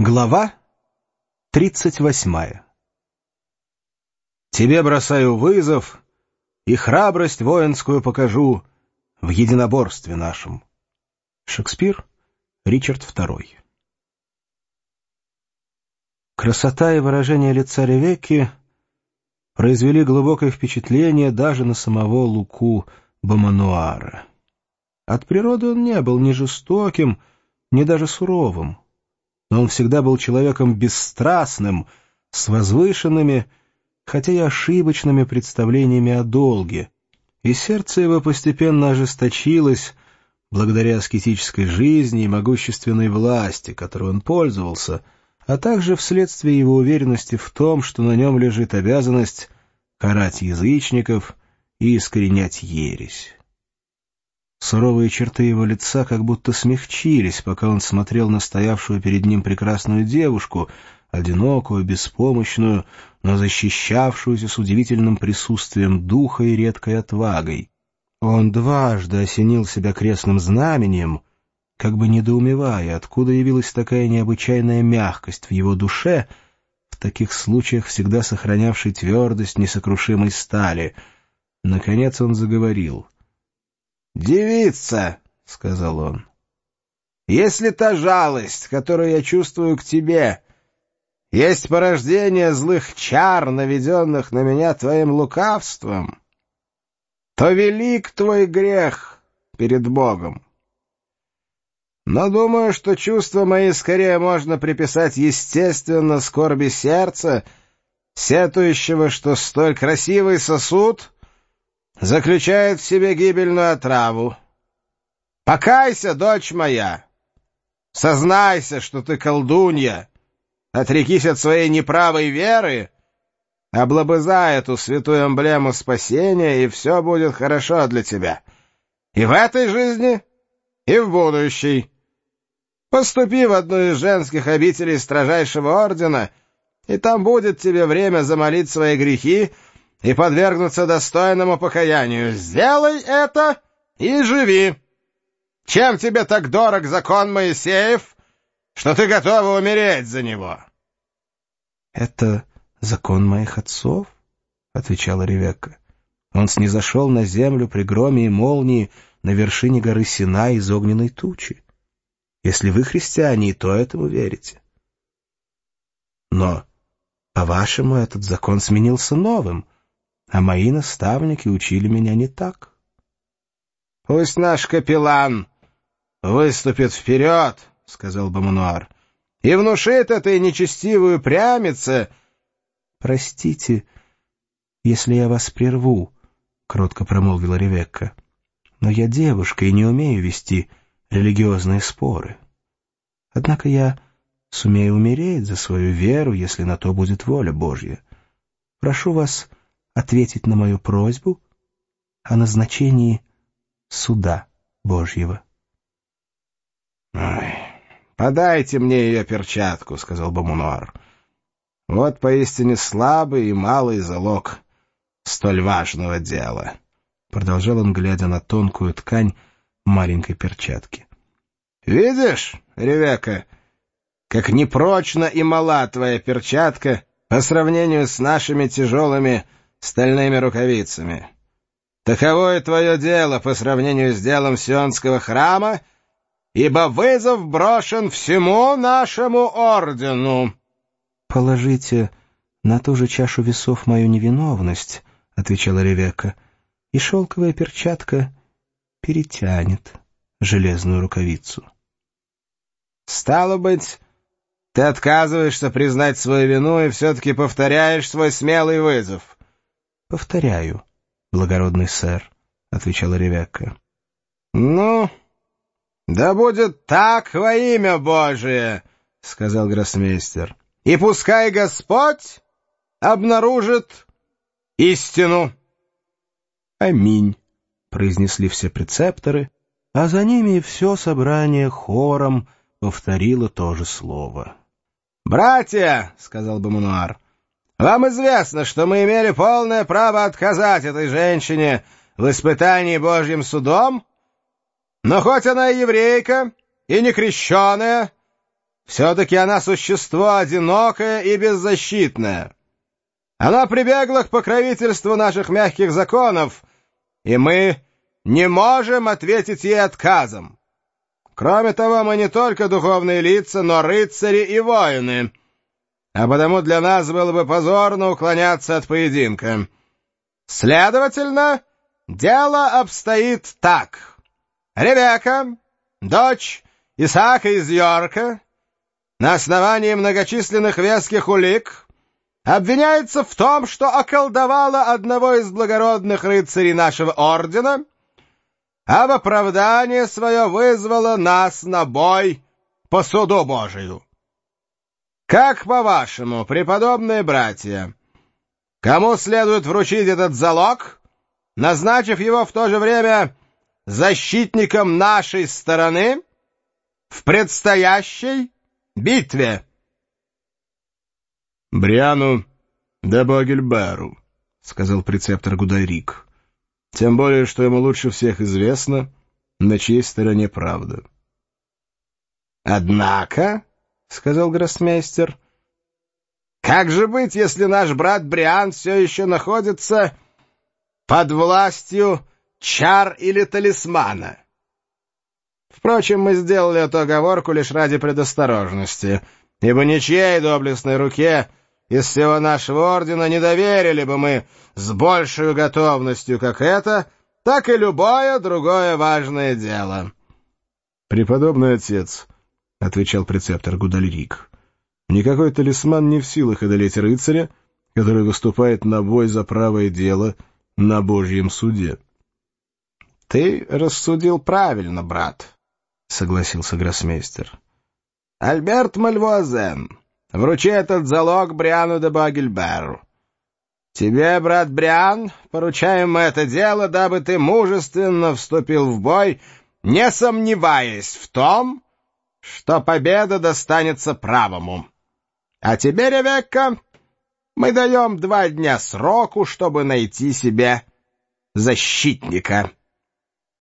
Глава 38. Тебе бросаю вызов, и храбрость воинскую покажу в единоборстве нашем. Шекспир, Ричард II. Красота и выражение лица Ревекки произвели глубокое впечатление даже на самого Луку Бомануара. От природы он не был ни жестоким, ни даже суровым. Но он всегда был человеком бесстрастным, с возвышенными, хотя и ошибочными представлениями о долге, и сердце его постепенно ожесточилось благодаря аскетической жизни и могущественной власти, которой он пользовался, а также вследствие его уверенности в том, что на нем лежит обязанность карать язычников и искоренять ересь. Суровые черты его лица как будто смягчились, пока он смотрел на стоявшую перед ним прекрасную девушку, одинокую, беспомощную, но защищавшуюся с удивительным присутствием духа и редкой отвагой. Он дважды осенил себя крестным знаменем, как бы недоумевая, откуда явилась такая необычайная мягкость в его душе, в таких случаях всегда сохранявшей твердость несокрушимой стали. Наконец он заговорил. «Девица», — сказал он, — «если та жалость, которую я чувствую к тебе, есть порождение злых чар, наведенных на меня твоим лукавством, то велик твой грех перед Богом. Но думаю, что чувства мои скорее можно приписать естественно скорби сердца, сетующего, что столь красивый сосуд заключает в себе гибельную отраву. Покайся, дочь моя! Сознайся, что ты колдунья! Отрекись от своей неправой веры, облобызай эту святую эмблему спасения, и все будет хорошо для тебя. И в этой жизни, и в будущей. Поступи в одну из женских обителей строжайшего ордена, и там будет тебе время замолить свои грехи и подвергнуться достойному покаянию. Сделай это и живи. Чем тебе так дорог закон Моисеев, что ты готова умереть за него?» «Это закон моих отцов?» — отвечала Ревекка. «Он снизошел на землю при громе и молнии на вершине горы Синай из огненной тучи. Если вы, христиане, и то этому верите. Но, по-вашему, этот закон сменился новым, а мои наставники учили меня не так». «Пусть наш капеллан выступит вперед, — сказал Бомануар, — и внушит этой нечестивую прямице...» «Простите, если я вас прерву, — кротко промолвила Ревекка, — но я девушка и не умею вести религиозные споры. Однако я сумею умереть за свою веру, если на то будет воля Божья. Прошу вас ответить на мою просьбу о назначении суда Божьего». «Ой, подайте мне ее перчатку, — сказал Бомануар. — Вот поистине слабый и малый залог столь важного дела, — продолжал он, глядя на тонкую ткань маленькой перчатки. — Видишь, Ревекка, как непрочна и мала твоя перчатка по сравнению с нашими тяжелыми стальными рукавицами. Таково и твое дело по сравнению с делом Сионского храма, ибо вызов брошен всему нашему ордену». «Положите на ту же чашу весов мою невиновность, — отвечала Ревекка, — и шелковая перчатка перетянет железную рукавицу». «Стало быть, ты отказываешься признать свою вину и все-таки повторяешь свой смелый вызов?» «Повторяю, благородный сэр, — отвечала Ревекка». «Ну, да будет так во имя Божие, — сказал гроссмейстер, — и пускай Господь обнаружит истину». «Аминь», — произнесли все прецепторы, а за ними и все собрание хором повторило то же слово. «Братья, — сказал Бомануар, — вам известно, что мы имели полное право отказать этой женщине в испытании Божьим судом, но хоть она и еврейка, и не крещеная, все-таки она существо одинокое и беззащитное. Она прибегла к покровительству наших мягких законов, и мы не можем ответить ей отказом. Кроме того, мы не только духовные лица, но рыцари и воины, а потому для нас было бы позорно уклоняться от поединка. Следовательно, дело обстоит так. Ревекка, дочь Исаака из Йорка, на основании многочисленных веских улик, обвиняется в том, что околдовала одного из благородных рыцарей нашего ордена, а в оправдание свое вызвала нас на бой по суду Божию. Как, по-вашему, преподобные братья, кому следует вручить этот залог, назначив его в то же время защитником нашей стороны в предстоящей битве? — Бриану де Богильберу, — сказал прецептор Гудайрик. — Тем более, что ему лучше всех известно, на чьей стороне правда. — Однако, — сказал гроссмейстер, — как же быть, если наш брат Бриан все еще находится под властью чар или талисмана? Впрочем, мы сделали эту оговорку лишь ради предосторожности, ибо ничьей доблестной руке из всего нашего ордена не доверили бы мы с большей готовностью как это, так и любое другое важное дело. — Преподобный отец, — отвечал прецептор Гудальрик, — никакой талисман не в силах одолеть рыцаря, который выступает на бой за правое дело на Божьем суде. — Ты рассудил правильно, брат, — согласился гроссмейстер. — Альберт Мальвуазен, вручи этот залог Бриану де Богильберу. Тебе, брат Бриан, поручаем мы это дело, дабы ты мужественно вступил в бой, не сомневаясь в том, что победа достанется правому. А тебе, Ревекка, мы даем 2 дня сроку, чтобы найти себе защитника.